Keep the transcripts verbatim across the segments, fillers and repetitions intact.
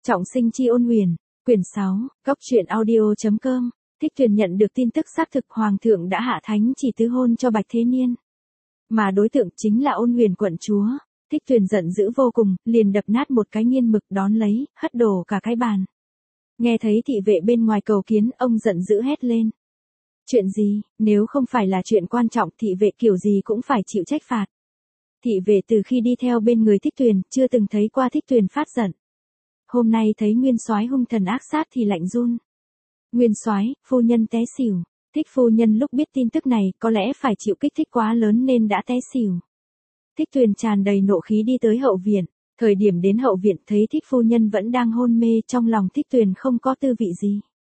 Trọng sinh chi ôn huyền, quyển sáu, góc truyện audio chấm com. Thích Tuyền nhận được tin tức xác thực Hoàng thượng đã hạ thánh chỉ tứ hôn cho Bạch Thế Niên. Mà đối tượng chính là ôn huyền quận chúa. Thích Tuyền giận dữ vô cùng, liền đập nát một cái nghiên mực đón lấy, hất đổ cả cái bàn. Nghe thấy thị vệ bên ngoài cầu kiến, ông giận dữ hét lên. Chuyện gì, nếu không phải là chuyện quan trọng thị vệ kiểu gì cũng phải chịu trách phạt. Thị vệ từ khi đi theo bên người Thích Tuyền, chưa từng thấy qua Thích Tuyền phát giận. Hôm nay thấy Nguyên Soái hung thần ác sát thì lạnh run. Nguyên Soái, phu nhân té xỉu. Thích phu nhân lúc biết tin tức này có lẽ phải chịu kích thích quá lớn nên đã té xỉu. Thích Tuyền tràn đầy nộ khí đi tới hậu viện. Thời điểm đến hậu viện thấy Thích phu nhân vẫn đang hôn mê, trong lòng Thích Tuyền không có tư vị gì.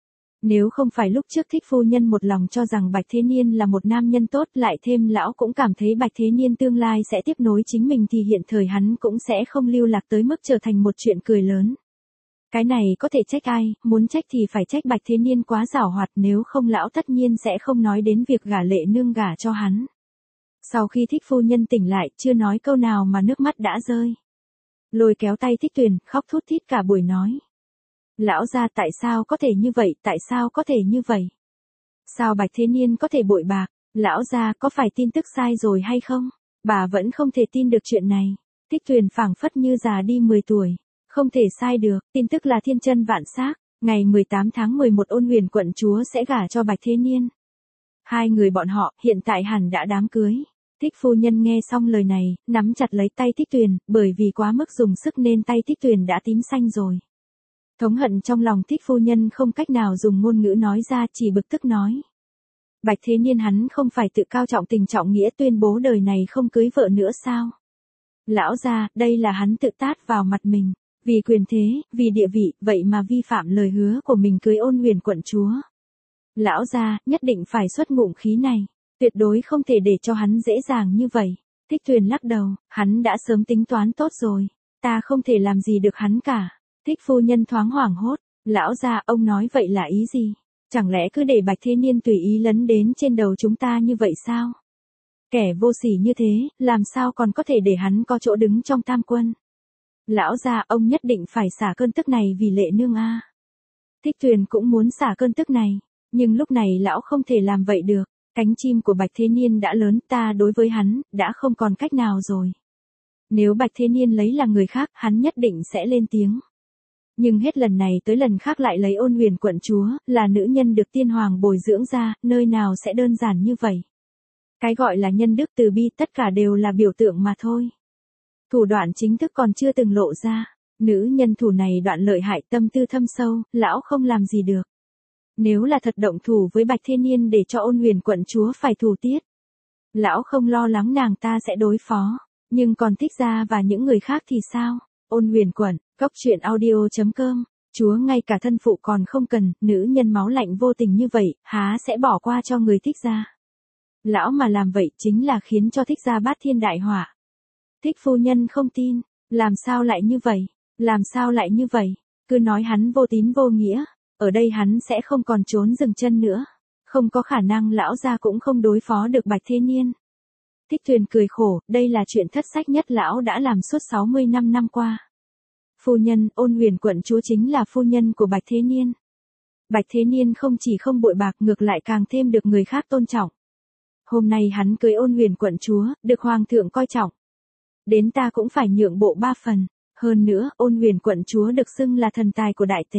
Nếu không phải lúc trước Thích phu nhân một lòng cho rằng Bạch Thế Niên là một nam nhân tốt, lại thêm lão cũng cảm thấy Bạch Thế Niên tương lai sẽ tiếp nối chính mình, thì hiện thời hắn cũng sẽ không lưu lạc tới mức trở thành một chuyện cười lớn. Cái này có thể trách ai, muốn trách thì phải trách Bạch Thế Niên quá giảo hoạt, nếu không lão tất nhiên sẽ không nói đến việc gả Lệ Nương gả cho hắn. Sau khi Thích phu nhân tỉnh lại, chưa nói câu nào mà nước mắt đã rơi. Lôi kéo tay Thích Tuyền, khóc thút thít cả buổi nói. Lão gia, tại sao có thể như vậy, tại sao có thể như vậy? Sao Bạch Thế Niên có thể bội bạc? Lão gia, có phải tin tức sai rồi hay không? Bà vẫn không thể tin được chuyện này. Thích Tuyền phảng phất như già đi mười tuổi. Không thể sai được, tin tức là thiên chân vạn xác. Ngày mười tám tháng mười một ôn huyền quận chúa sẽ gả cho Bạch Thế Niên. Hai người bọn họ hiện tại hẳn đã đám cưới. Thích phu nhân nghe xong lời này, nắm chặt lấy tay Thích Tuyền, bởi vì quá mức dùng sức nên tay Thích Tuyền đã tím xanh rồi. Thống hận trong lòng Thích phu nhân không cách nào dùng ngôn ngữ nói ra, chỉ bực tức nói. Bạch Thế Niên hắn không phải tự cao trọng tình trọng nghĩa tuyên bố đời này không cưới vợ nữa sao? Lão gia, đây là hắn tự tát vào mặt mình, vì quyền thế, vì địa vị, vậy mà vi phạm lời hứa của mình cưới ôn huyền quận chúa. Lão gia, nhất định phải xuất ngụm khí này, tuyệt đối không thể để cho hắn dễ dàng như vậy. Thích Tuyền lắc đầu, hắn đã sớm tính toán tốt rồi, ta không thể làm gì được hắn cả. Thích phu nhân thoáng hoảng hốt, lão gia, ông nói vậy là ý gì? Chẳng lẽ cứ để Bạch Thế Niên tùy ý lấn đến trên đầu chúng ta như vậy sao? Kẻ vô sỉ như thế, làm sao còn có thể để hắn có chỗ đứng trong tam quân? Lão gia, ông nhất định phải xả cơn tức này vì Lệ Nương a. Thích Tuyền cũng muốn xả cơn tức này, nhưng lúc này lão không thể làm vậy được. Cánh chim của Bạch Thế Niên đã lớn, ta đối với hắn đã không còn cách nào rồi. Nếu Bạch Thế Niên lấy là người khác, hắn nhất định sẽ lên tiếng. Nhưng hết lần này tới lần khác lại lấy ôn huyền quận chúa, là nữ nhân được tiên hoàng bồi dưỡng ra, nơi nào sẽ đơn giản như vậy. Cái gọi là nhân đức từ bi tất cả đều là biểu tượng mà thôi. Thủ đoạn chính thức còn chưa từng lộ ra, nữ nhân thủ này đoạn lợi hại, tâm tư thâm sâu, lão không làm gì được. Nếu là thật động thủ với Bạch Thế Niên để cho ôn huyền quận chúa phải thù tiết, lão không lo lắng nàng ta sẽ đối phó, nhưng còn Thích gia và những người khác thì sao? Ôn huyền quận, góc truyện audio chấm com, chúa ngay cả thân phụ còn không cần, nữ nhân máu lạnh vô tình như vậy, há sẽ bỏ qua cho người Thích gia. Lão mà làm vậy chính là khiến cho Thích gia bát thiên đại họa. Thích phu nhân không tin, làm sao lại như vậy, làm sao lại như vậy, cứ nói hắn vô tín vô nghĩa, ở đây hắn sẽ không còn trốn dừng chân nữa, không có khả năng lão gia cũng không đối phó được Bạch Thế Niên. Thích Tuyền cười khổ, đây là chuyện thất sách nhất lão đã làm suốt sáu mươi lăm năm qua. Phu nhân, ôn huyền quận chúa chính là phu nhân của Bạch Thế Niên. Bạch Thế Niên không chỉ không bội bạc, ngược lại càng thêm được người khác tôn trọng. Hôm nay hắn cưới ôn huyền quận chúa, được hoàng thượng coi trọng. Đến ta cũng phải nhượng bộ ba phần. Hơn nữa, ôn huyền quận chúa được xưng là thần tài của đại tề.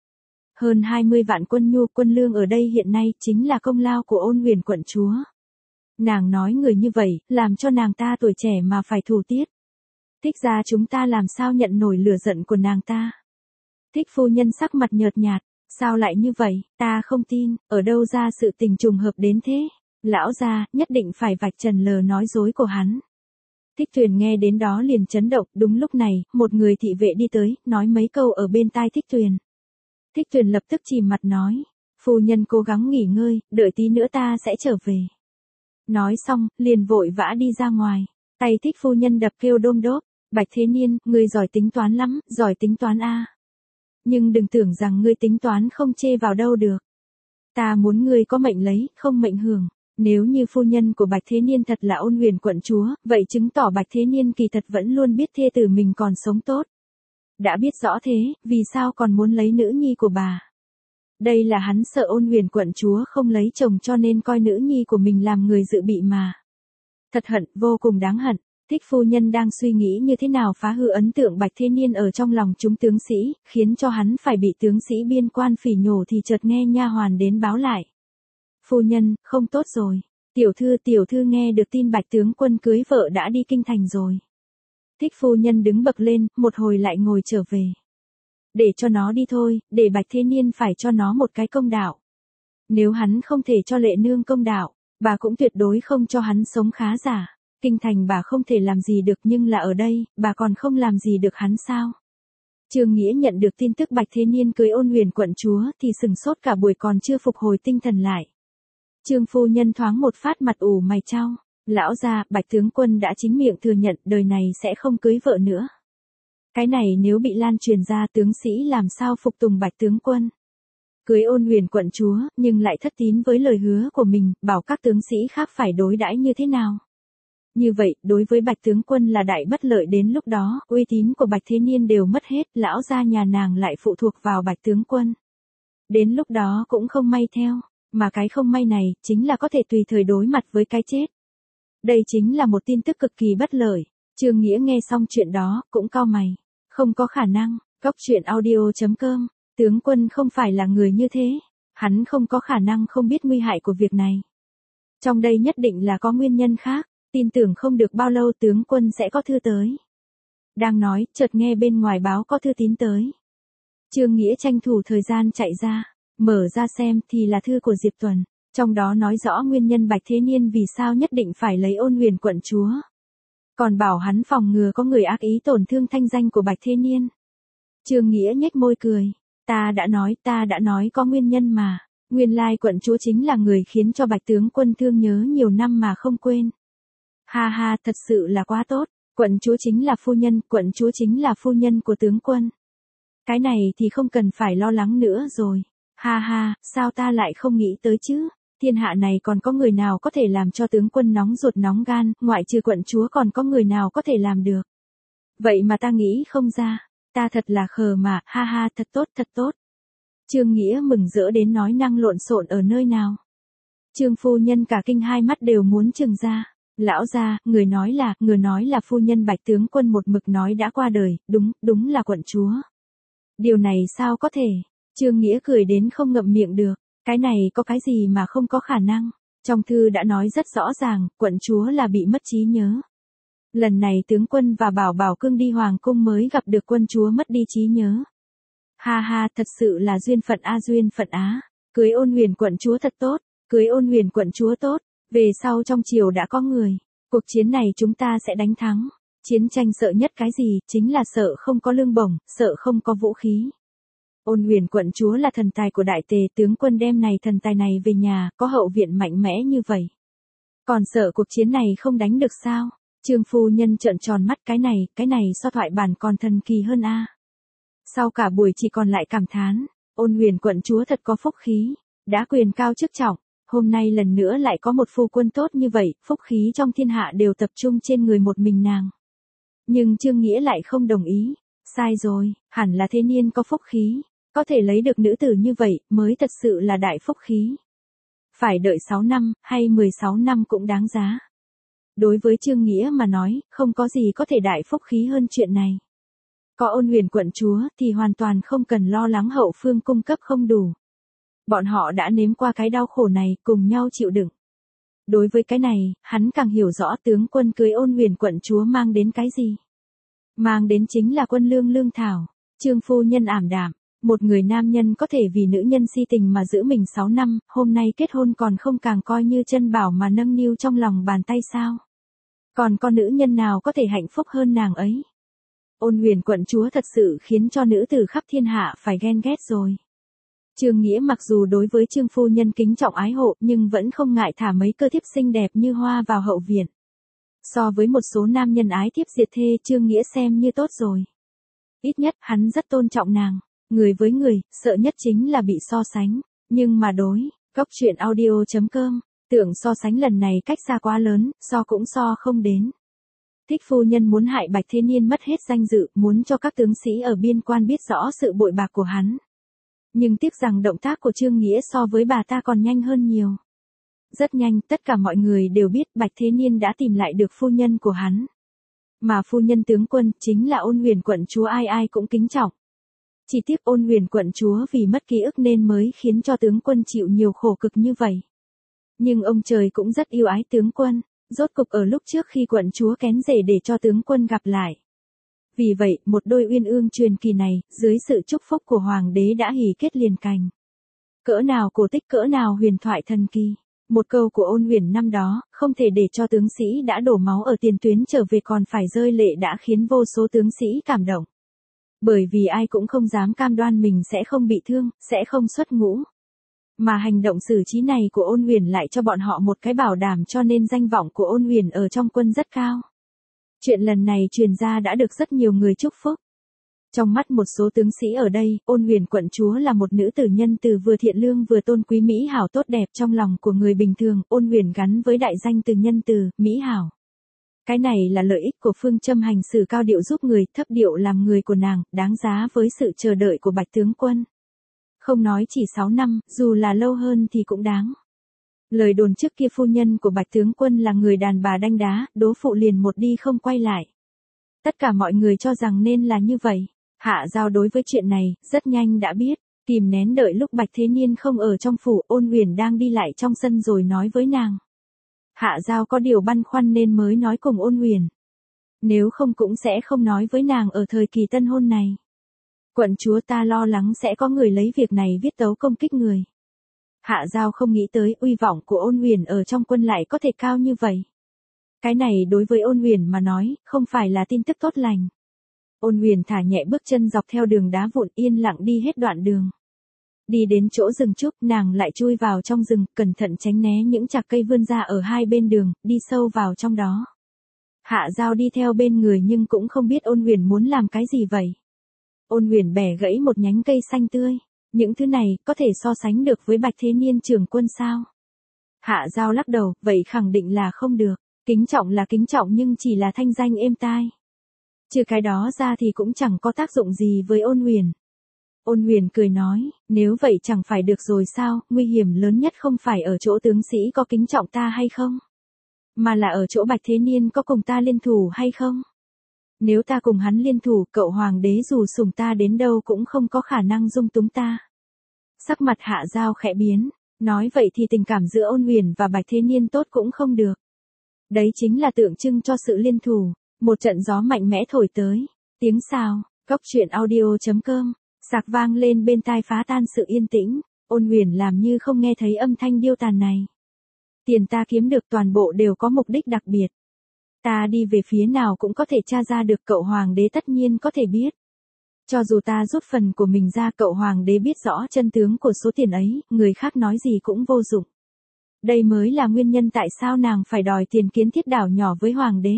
Hơn hai mươi vạn quân nhu quân lương ở đây hiện nay chính là công lao của ôn huyền quận chúa. Nàng nói người như vậy, làm cho nàng ta tuổi trẻ mà phải thù tiết. Thích gia chúng ta làm sao nhận nổi lửa giận của nàng ta. Thích phu nhân sắc mặt nhợt nhạt, sao lại như vậy, ta không tin, ở đâu ra sự tình trùng hợp đến thế. Lão gia, nhất định phải vạch trần lờ nói dối của hắn. Thích Tuyền nghe đến đó liền chấn động, đúng lúc này, một người thị vệ đi tới, nói mấy câu ở bên tai Thích Tuyền. Thích Tuyền lập tức chìm mặt nói, phu nhân cố gắng nghỉ ngơi, đợi tí nữa ta sẽ trở về. Nói xong, liền vội vã đi ra ngoài, tay Thích phu nhân đập kêu đôm đốp, Bạch Thế Niên, ngươi giỏi tính toán lắm, giỏi tính toán a. Nhưng đừng tưởng rằng ngươi tính toán không chê vào đâu được. Ta muốn ngươi có mệnh lấy, không mệnh hưởng. Nếu như phu nhân của Bạch Thế Niên thật là ôn huyền quận chúa, vậy chứng tỏ Bạch Thế Niên kỳ thật vẫn luôn biết thê tử mình còn sống tốt. Đã biết rõ thế, vì sao còn muốn lấy nữ nhi của bà? Đây là hắn sợ Ôn Huyền quận chúa không lấy chồng cho nên coi nữ nhi của mình làm người dự bị mà. Thật hận, vô cùng đáng hận. Thích phu nhân đang suy nghĩ như thế nào phá hư ấn tượng Bạch Thế Niên ở trong lòng chúng tướng sĩ, khiến cho hắn phải bị tướng sĩ biên quan phỉ nhổ thì chợt nghe nha hoàn đến báo lại. Phu nhân, không tốt rồi. Tiểu thư tiểu thư nghe được tin Bạch tướng quân cưới vợ đã đi kinh thành rồi. Thích phu nhân đứng bật lên, một hồi lại ngồi trở về. Để cho nó đi thôi, để Bạch Thế Niên phải cho nó một cái công đạo. Nếu hắn không thể cho Lệ Nương công đạo, bà cũng tuyệt đối không cho hắn sống khá giả. Kinh thành bà không thể làm gì được nhưng là ở đây, bà còn không làm gì được hắn sao? Trương Nghĩa nhận được tin tức Bạch Thế Niên cưới Ôn Huyền quận chúa thì sừng sốt cả buổi còn chưa phục hồi tinh thần lại. Trương phu nhân thoáng một phát mặt ủ mày chau. Lão gia, Bạch tướng quân đã chính miệng thừa nhận đời này sẽ không cưới vợ nữa. Cái này nếu bị lan truyền ra tướng sĩ làm sao phục tùng Bạch tướng quân. Cưới Ôn Huyền quận chúa, nhưng lại thất tín với lời hứa của mình, bảo các tướng sĩ khác phải đối đãi như thế nào. Như vậy, đối với Bạch tướng quân là đại bất lợi, đến lúc đó, uy tín của Bạch Thế Niên đều mất hết, lão gia nhà nàng lại phụ thuộc vào Bạch tướng quân. Đến lúc đó cũng không may theo, mà cái không may này, chính là có thể tùy thời đối mặt với cái chết. Đây chính là một tin tức cực kỳ bất lợi. Trương Nghĩa nghe xong chuyện đó, cũng cau mày. Không có khả năng, Góc Truyện Audio chấm com, tướng quân không phải là người như thế. Hắn không có khả năng không biết nguy hại của việc này. Trong đây nhất định là có nguyên nhân khác, tin tưởng không được bao lâu tướng quân sẽ có thư tới. Đang nói, chợt nghe bên ngoài báo có thư tín tới. Trương Nghĩa tranh thủ thời gian chạy ra, mở ra xem thì là thư của Diệp Tuần. Trong đó nói rõ nguyên nhân Bạch Thế Niên vì sao nhất định phải lấy Ôn Huyền quận chúa. Còn bảo hắn phòng ngừa có người ác ý tổn thương thanh danh của Bạch Thế Niên. Trương Nghĩa nhếch môi cười. Ta đã nói, ta đã nói có nguyên nhân mà. Nguyên lai quận chúa chính là người khiến cho Bạch tướng quân thương nhớ nhiều năm mà không quên. Ha ha, thật sự là quá tốt. Quận chúa chính là phu nhân, quận chúa chính là phu nhân của tướng quân. Cái này thì không cần phải lo lắng nữa rồi. Ha ha, sao ta lại không nghĩ tới chứ? Thiên hạ này còn có người nào có thể làm cho tướng quân nóng ruột nóng gan, ngoại trừ quận chúa còn có người nào có thể làm được. Vậy mà ta nghĩ không ra, ta thật là khờ mà, ha ha, thật tốt, thật tốt. Trương Nghĩa mừng rỡ đến nói năng lộn xộn ở nơi nào. Trương phu nhân cả kinh hai mắt đều muốn trừng ra. Lão gia, người nói là, người nói là phu nhân Bạch tướng quân một mực nói đã qua đời, đúng, đúng là quận chúa. Điều này sao có thể? Trương Nghĩa cười đến không ngậm miệng được. Cái này có cái gì mà không có khả năng. Trong thư đã nói rất rõ ràng, quận chúa là bị mất trí nhớ. Lần này tướng quân và Bảo Bảo Cương đi hoàng cung mới gặp được quân chúa mất đi trí nhớ. Ha ha, thật sự là duyên phận a duyên phận á. Cưới Ôn Huyền quận chúa thật tốt, cưới Ôn Huyền quận chúa tốt. Về sau trong triều đã có người. Cuộc chiến này chúng ta sẽ đánh thắng. Chiến tranh sợ nhất cái gì, chính là sợ không có lương bổng, sợ không có vũ khí. Ôn Huyền quận chúa là thần tài của đại tề, tướng quân đem này thần tài này về nhà, có hậu viện mạnh mẽ như vậy. Còn sợ cuộc chiến này không đánh được sao? Trương phu nhân trợn tròn mắt, cái này, cái này so thoại bản còn thần kỳ hơn a. Sau cả buổi chỉ còn lại cảm thán, Ôn Huyền quận chúa thật có phúc khí, đã quyền cao chức trọng, hôm nay lần nữa lại có một phu quân tốt như vậy, phúc khí trong thiên hạ đều tập trung trên người một mình nàng. Nhưng Trương Nghĩa lại không đồng ý, sai rồi, hẳn là Thế Niên có phúc khí. Có thể lấy được nữ tử như vậy, mới thật sự là đại phúc khí. Phải đợi sáu năm, hay mười sáu năm cũng đáng giá. Đối với Trương Nghĩa mà nói, không có gì có thể đại phúc khí hơn chuyện này. Có Ôn Huyền quận chúa, thì hoàn toàn không cần lo lắng hậu phương cung cấp không đủ. Bọn họ đã nếm qua cái đau khổ này, cùng nhau chịu đựng. Đối với cái này, hắn càng hiểu rõ tướng quân cưới Ôn Huyền quận chúa mang đến cái gì. Mang đến chính là quân lương lương thảo. Trương phu nhân ảm đạm. Một người nam nhân có thể vì nữ nhân si tình mà giữ mình sáu năm, hôm nay kết hôn còn không càng coi như chân bảo mà nâng niu trong lòng bàn tay sao? Còn có nữ nhân nào có thể hạnh phúc hơn nàng ấy? Ôn Huyền quận chúa thật sự khiến cho nữ tử khắp thiên hạ phải ghen ghét rồi. Trương Nghĩa mặc dù đối với Trương phu nhân kính trọng ái hộ nhưng vẫn không ngại thả mấy cơ thiếp xinh đẹp như hoa vào hậu viện. So với một số nam nhân ái thiếp diệt thê, Trương Nghĩa xem như tốt rồi. Ít nhất hắn rất tôn trọng nàng. Người với người, sợ nhất chính là bị so sánh. Nhưng mà đối, Góc Truyện Audio chấm com, tưởng so sánh lần này cách xa quá lớn, so cũng so không đến. Thích phu nhân muốn hại Bạch Thế Niên mất hết danh dự, muốn cho các tướng sĩ ở biên quan biết rõ sự bội bạc của hắn. Nhưng tiếc rằng động tác của Trương Nghĩa so với bà ta còn nhanh hơn nhiều. Rất nhanh, tất cả mọi người đều biết Bạch Thế Niên đã tìm lại được phu nhân của hắn. Mà phu nhân tướng quân chính là Ôn Huyền quận chúa ai ai cũng kính trọng. Chỉ tiếc Ôn Huyền quận chúa vì mất ký ức nên mới khiến cho tướng quân chịu nhiều khổ cực như vậy. Nhưng ông trời cũng rất yêu ái tướng quân, rốt cục ở lúc trước khi quận chúa kén rể để cho tướng quân gặp lại. Vì vậy, một đôi uyên ương truyền kỳ này, dưới sự chúc phúc của hoàng đế đã hỉ kết liền cành. Cỡ nào cổ tích, cỡ nào huyền thoại thần kỳ. Một câu của Ôn Huyền năm đó, không thể để cho tướng sĩ đã đổ máu ở tiền tuyến trở về còn phải rơi lệ đã khiến vô số tướng sĩ cảm động. Bởi vì ai cũng không dám cam đoan mình sẽ không bị thương, sẽ không xuất ngũ. Mà hành động xử trí này của Ôn Huyền lại cho bọn họ một cái bảo đảm, cho nên danh vọng của Ôn Huyền ở trong quân rất cao. Chuyện lần này truyền ra đã được rất nhiều người chúc phúc. Trong mắt một số tướng sĩ ở đây, Ôn Huyền quận chúa là một nữ tử nhân từ vừa thiện lương vừa tôn quý mỹ hảo tốt đẹp trong lòng của người bình thường. Ôn Huyền gắn với đại danh từ nhân từ, mỹ hảo. Cái này là lợi ích của phương châm hành xử cao điệu giúp người, thấp điệu làm người của nàng, đáng giá với sự chờ đợi của Bạch tướng quân. Không nói chỉ sáu năm, dù là lâu hơn thì cũng đáng. Lời đồn trước kia phu nhân của Bạch tướng quân là người đàn bà đanh đá, đố phụ liền một đi không quay lại. Tất cả mọi người cho rằng nên là như vậy. Hạ Giao đối với chuyện này, rất nhanh đã biết, kìm nén đợi lúc Bạch Thế Niên không ở trong phủ, Ôn Huyền đang đi lại trong sân rồi nói với nàng. Hạ Giao có điều băn khoăn nên mới nói cùng Ôn Huyền. Nếu không cũng sẽ không nói với nàng ở thời kỳ tân hôn này. Quận chúa ta lo lắng sẽ có người lấy việc này viết tấu công kích người. Hạ Giao không nghĩ tới uy vọng của Ôn Huyền ở trong quân lại có thể cao như vậy. Cái này đối với Ôn Huyền mà nói, không phải là tin tức tốt lành. Ôn Huyền thả nhẹ bước chân dọc theo đường đá vụn yên lặng đi hết đoạn đường. Đi đến chỗ rừng trúc, nàng lại chui vào trong rừng, cẩn thận tránh né những chạc cây vươn ra ở hai bên đường, đi sâu vào trong đó. Hạ Giao đi theo bên người nhưng cũng không biết Ôn Huyền muốn làm cái gì vậy. Ôn Huyền bẻ gãy một nhánh cây xanh tươi. Những thứ này, có thể so sánh được với Bạch Thế Niên trưởng quân sao? Hạ Giao lắc đầu, vậy khẳng định là không được. Kính trọng là kính trọng nhưng chỉ là thanh danh êm tai. Trừ cái đó ra thì cũng chẳng có tác dụng gì với Ôn Huyền. Ôn Huyền cười nói, nếu vậy chẳng phải được rồi sao, nguy hiểm lớn nhất không phải ở chỗ tướng sĩ có kính trọng ta hay không? Mà là ở chỗ Bạch Thế Niên có cùng ta liên thủ hay không? Nếu ta cùng hắn liên thủ, cậu hoàng đế dù sủng ta đến đâu cũng không có khả năng dung túng ta. Sắc mặt Hạ Giao khẽ biến, nói vậy thì tình cảm giữa Ôn Huyền và Bạch Thế Niên tốt cũng không được. Đấy chính là tượng trưng cho sự liên thủ. Một trận gió mạnh mẽ thổi tới, tiếng xào, góc truyện audio chấm com, sạc vang lên bên tai phá tan sự yên tĩnh. Ôn Huyền làm như không nghe thấy âm thanh điêu tàn này. Tiền ta kiếm được toàn bộ đều có mục đích đặc biệt. Ta đi về phía nào cũng có thể tra ra được, cậu hoàng đế tất nhiên có thể biết. Cho dù ta rút phần của mình ra, cậu hoàng đế biết rõ chân tướng của số tiền ấy, người khác nói gì cũng vô dụng. Đây mới là nguyên nhân tại sao nàng phải đòi tiền kiến thiết đảo nhỏ với hoàng đế.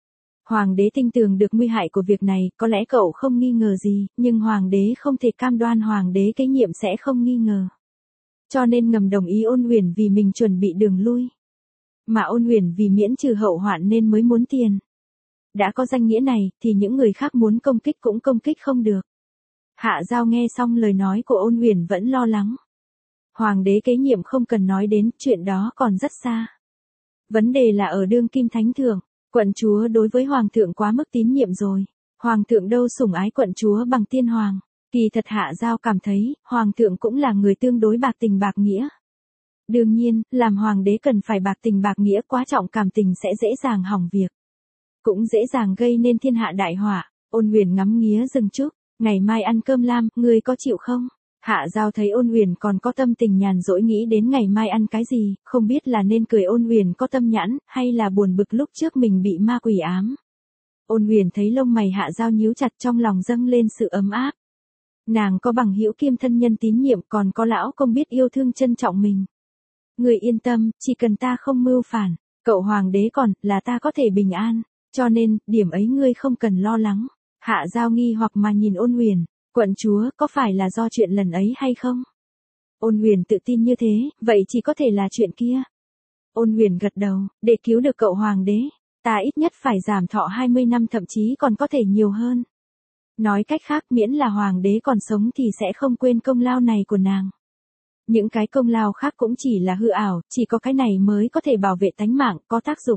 Hoàng đế tin tưởng được nguy hại của việc này, có lẽ cậu không nghi ngờ gì, nhưng hoàng đế không thể cam đoan hoàng đế kế nhiệm sẽ không nghi ngờ. Cho nên ngầm đồng ý Ôn Huyền vì mình chuẩn bị đường lui. Mà Ôn Huyền vì miễn trừ hậu hoạn nên mới muốn tiền. Đã có danh nghĩa này, thì những người khác muốn công kích cũng công kích không được. Hạ Giao nghe xong lời nói của Ôn Huyền vẫn lo lắng. Hoàng đế kế nhiệm không cần nói đến, chuyện đó còn rất xa. Vấn đề là ở đương kim thánh thượng, quận chúa đối với hoàng thượng quá mức tín nhiệm rồi. Hoàng thượng đâu sủng ái quận chúa bằng tiên hoàng. Kỳ thật Hạ Giao cảm thấy, hoàng thượng cũng là người tương đối bạc tình bạc nghĩa. Đương nhiên, làm hoàng đế cần phải bạc tình bạc nghĩa, quá trọng cảm tình sẽ dễ dàng hỏng việc. Cũng dễ dàng gây nên thiên hạ đại họa. Ôn Huyền ngắm nghía rừng trúc, ngày mai ăn cơm lam, ngươi có chịu không? Hạ Giao thấy Ôn Huyền còn có tâm tình nhàn rỗi nghĩ đến ngày mai ăn cái gì, không biết là nên cười Ôn Huyền có tâm nhãn, hay là buồn bực lúc trước mình bị ma quỷ ám. Ôn Huyền thấy lông mày Hạ Giao nhíu chặt, trong lòng dâng lên sự ấm áp. Nàng có bằng hữu kiêm thân nhân tín nhiệm, còn có lão công biết yêu thương trân trọng mình. Người yên tâm, chỉ cần ta không mưu phản, cậu hoàng đế còn, là ta có thể bình an, cho nên, điểm ấy ngươi không cần lo lắng. Hạ Giao nghi hoặc mà nhìn Ôn Huyền, quận chúa, có phải là do chuyện lần ấy hay không? Ôn Huyền tự tin như thế, vậy chỉ có thể là chuyện kia. Ôn Huyền gật đầu, để cứu được cậu hoàng đế, ta ít nhất phải giảm thọ hai mươi năm thậm chí còn có thể nhiều hơn. Nói cách khác miễn là hoàng đế còn sống thì sẽ không quên công lao này của nàng. Những cái công lao khác cũng chỉ là hư ảo, chỉ có cái này mới có thể bảo vệ tánh mạng, có tác dụng.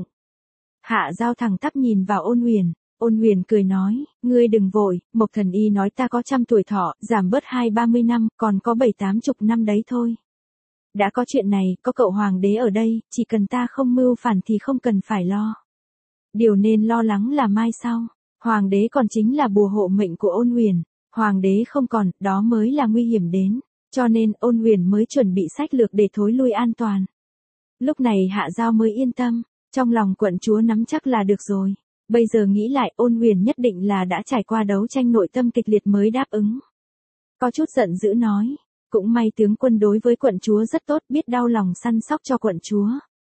Hạ Giao thẳng tắp nhìn vào Ôn Huyền, Ôn Huyền cười nói, ngươi đừng vội, Mộc Thần Y nói ta có trăm tuổi thọ, giảm bớt hai ba mươi năm, còn có bảy tám chục năm đấy thôi. Đã có chuyện này, có cậu hoàng đế ở đây, chỉ cần ta không mưu phản thì không cần phải lo. Điều nên lo lắng là mai sau, hoàng đế còn chính là bùa hộ mệnh của Ôn Huyền, hoàng đế không còn, đó mới là nguy hiểm đến, cho nên Ôn Huyền mới chuẩn bị sách lược để thối lui an toàn. Lúc này Hạ Giao mới yên tâm, trong lòng quận chúa nắm chắc là được rồi. Bây giờ nghĩ lại Ôn Huyền nhất định là đã trải qua đấu tranh nội tâm kịch liệt mới đáp ứng. Có chút giận dữ nói, cũng may tướng quân đối với quận chúa rất tốt, biết đau lòng săn sóc cho quận chúa.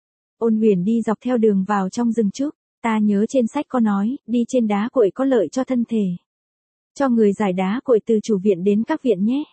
Ôn Huyền đi dọc theo đường vào trong rừng trúc, ta nhớ trên sách có nói, đi trên đá cội có lợi cho thân thể. Cho người giải đá cội từ chủ viện đến các viện nhé.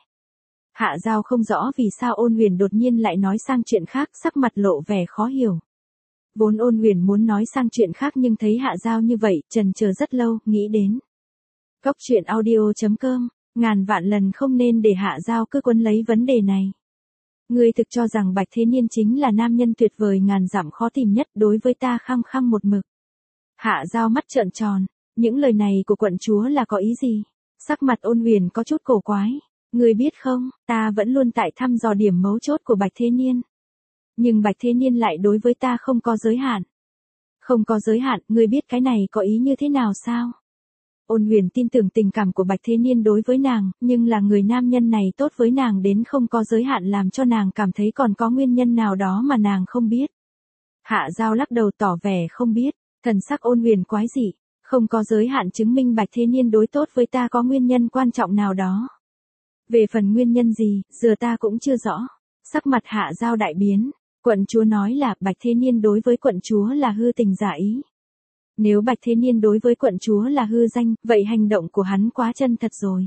Hạ Giao không rõ vì sao Ôn Huyền đột nhiên lại nói sang chuyện khác, sắc mặt lộ vẻ khó hiểu. Vốn Ôn Huyền muốn nói sang chuyện khác nhưng thấy Hạ Giao như vậy, chần chờ rất lâu, nghĩ đến. Góc truyện audio chấm com, ngàn vạn lần không nên để Hạ Giao cứ quấn lấy vấn đề này. Ngươi thực cho rằng Bạch Thế Niên chính là nam nhân tuyệt vời ngàn dặm khó tìm nhất, đối với ta khăng khăng một mực. Hạ Giao mắt trợn tròn, những lời này của quận chúa là có ý gì? Sắc mặt Ôn Huyền có chút cổ quái. Ngươi biết không, ta vẫn luôn tại thăm dò điểm mấu chốt của Bạch Thế Niên. Nhưng Bạch Thế Niên lại đối với ta không có giới hạn. Không có giới hạn, ngươi biết cái này có ý như thế nào sao? Ôn Huyền tin tưởng tình cảm của Bạch Thế Niên đối với nàng, nhưng là người nam nhân này tốt với nàng đến không có giới hạn làm cho nàng cảm thấy còn có nguyên nhân nào đó mà nàng không biết. Hạ Giao lắc đầu tỏ vẻ không biết, thần sắc Ôn Huyền quái dị, không có giới hạn chứng minh Bạch Thế Niên đối tốt với ta có nguyên nhân quan trọng nào đó. Về phần nguyên nhân gì, giờ ta cũng chưa rõ. Sắc mặt Hạ Giao đại biến, quận chúa nói là Bạch Thế Niên đối với quận chúa là hư tình giả ý. Nếu Bạch Thế Niên đối với quận chúa là hư danh, vậy hành động của hắn quá chân thật rồi.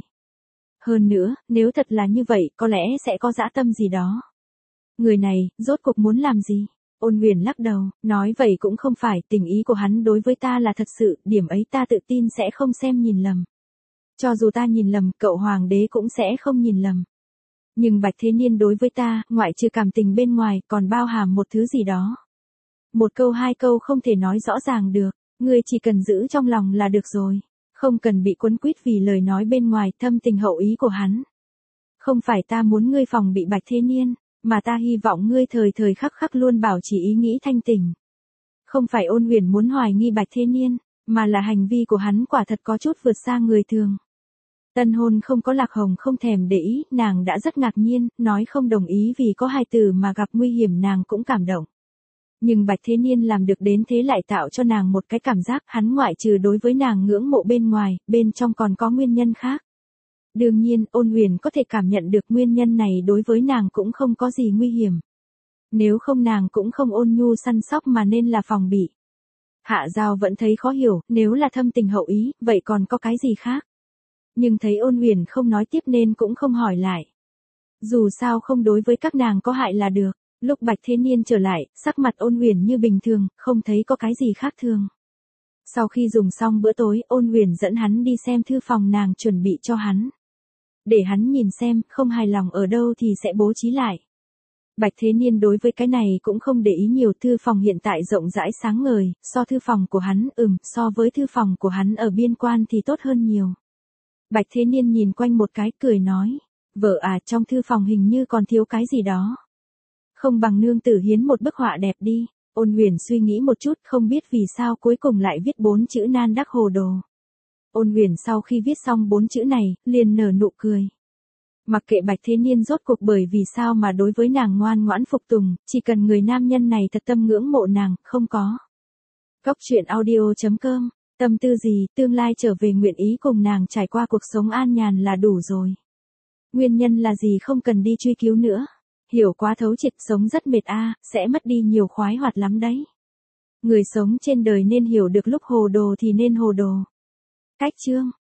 Hơn nữa, nếu thật là như vậy, có lẽ sẽ có dã tâm gì đó. Người này, rốt cuộc muốn làm gì? Ôn Huyền lắc đầu, nói vậy cũng không phải, tình ý của hắn đối với ta là thật sự, điểm ấy ta tự tin sẽ không xem nhìn lầm. Cho dù ta nhìn lầm, cậu hoàng đế cũng sẽ không nhìn lầm. Nhưng Bạch Thế Niên đối với ta, ngoại trừ cảm tình bên ngoài, còn bao hàm một thứ gì đó. Một câu hai câu không thể nói rõ ràng được, ngươi chỉ cần giữ trong lòng là được rồi. Không cần bị quấn quýt vì lời nói bên ngoài thâm tình hậu ý của hắn. Không phải ta muốn ngươi phòng bị Bạch Thế Niên, mà ta hy vọng ngươi thời thời khắc khắc luôn bảo trì ý nghĩ thanh tình. Không phải Ôn Huyền muốn hoài nghi Bạch Thế Niên, mà là hành vi của hắn quả thật có chút vượt xa người thường. Tân hôn không có Lạc Hồng không thèm để ý, nàng đã rất ngạc nhiên, nói không đồng ý vì có hài tử mà gặp nguy hiểm nàng cũng cảm động. Nhưng Bạch Thế Niên làm được đến thế lại tạo cho nàng một cái cảm giác hắn ngoại trừ đối với nàng ngưỡng mộ bên ngoài, bên trong còn có nguyên nhân khác. Đương nhiên, Ôn Huyền có thể cảm nhận được nguyên nhân này đối với nàng cũng không có gì nguy hiểm. Nếu không nàng cũng không ôn nhu săn sóc mà nên là phòng bị. Hạ Giao vẫn thấy khó hiểu, nếu là thâm tình hậu ý, vậy còn có cái gì khác? Nhưng thấy Ôn Huyền không nói tiếp nên cũng không hỏi lại. Dù sao không đối với các nàng có hại là được. Lúc Bạch Thế Niên trở lại, sắc mặt Ôn Huyền như bình thường, không thấy có cái gì khác thường. Sau khi dùng xong bữa tối, Ôn Huyền dẫn hắn đi xem thư phòng nàng chuẩn bị cho hắn. Để hắn nhìn xem, không hài lòng ở đâu thì sẽ bố trí lại. Bạch Thế Niên đối với cái này cũng không để ý nhiều, thư phòng hiện tại rộng rãi sáng ngời, so thư phòng của hắn, ừm, so với thư phòng của hắn ở biên quan thì tốt hơn nhiều. Bạch Thế Niên nhìn quanh một cái cười nói, vợ à, trong thư phòng hình như còn thiếu cái gì đó. Không bằng nương tử hiến một bức họa đẹp đi. Ôn Huyền suy nghĩ một chút, không biết vì sao cuối cùng lại viết bốn chữ nan đắc hồ đồ. Ôn Huyền sau khi viết xong bốn chữ này, liền nở nụ cười. Mặc kệ Bạch Thế Niên rốt cuộc bởi vì sao mà đối với nàng ngoan ngoãn phục tùng, chỉ cần người nam nhân này thật tâm ngưỡng mộ nàng, không có. Góc truyện audio chấm com, tâm tư gì, tương lai trở về nguyện ý cùng nàng trải qua cuộc sống an nhàn là đủ rồi. Nguyên nhân là gì không cần đi truy cứu nữa. Hiểu quá thấu triệt sống rất mệt a, à, sẽ mất đi nhiều khoái hoạt lắm đấy. Người sống trên đời nên hiểu được lúc hồ đồ thì nên hồ đồ. Cách chương